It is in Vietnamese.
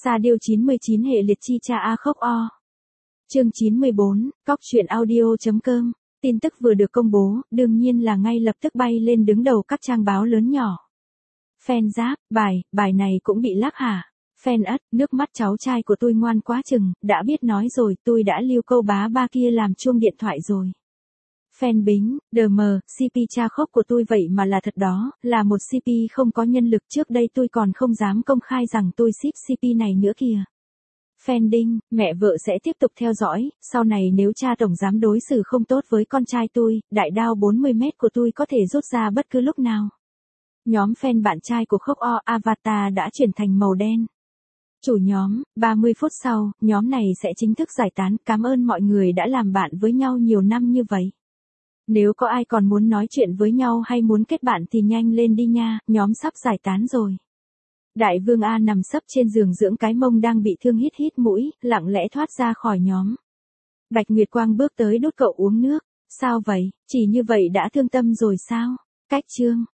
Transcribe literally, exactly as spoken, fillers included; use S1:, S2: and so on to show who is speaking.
S1: Sa điêu chín mươi chín hệ liệt chi cha a khốc o. Chương chín mươi bốn, cóc truyện audio.com. Tin tức vừa được công bố, đương nhiên là ngay lập tức bay lên đứng đầu các trang báo lớn nhỏ. Fan giáp, bài, bài này cũng bị lắc hả? Fan ất, nước mắt cháu trai của tôi ngoan quá chừng, đã biết nói rồi, tôi đã lưu câu bá ba kia làm chuông điện thoại rồi. Fan bính, đờ mờ, xê pê cha khốc của tôi vậy mà là thật đó, là một xê pê không có nhân lực, trước đây tôi còn không dám công khai rằng tôi ship xê pê này nữa kìa. Fan đinh, mẹ vợ sẽ tiếp tục theo dõi, sau này nếu cha tổng giám đối xử không tốt với con trai tôi, đại đao bốn mươi mét của tôi có thể rút ra bất cứ lúc nào. Nhóm fan bạn trai của khốc o Avatar đã chuyển thành màu đen. Chủ nhóm, ba mươi phút sau, nhóm này sẽ chính thức giải tán, cảm ơn mọi người đã làm bạn với nhau nhiều năm như vậy. Nếu có ai còn muốn nói chuyện với nhau hay muốn kết bạn thì nhanh lên đi nha, nhóm sắp giải tán rồi. Đại vương A nằm sấp trên giường dưỡng cái mông đang bị thương hít hít mũi, lặng lẽ thoát ra khỏi nhóm. Bạch Nguyệt Quang bước tới đút cậu uống nước. Sao vậy, chỉ như vậy đã thương tâm rồi sao? Cách chương.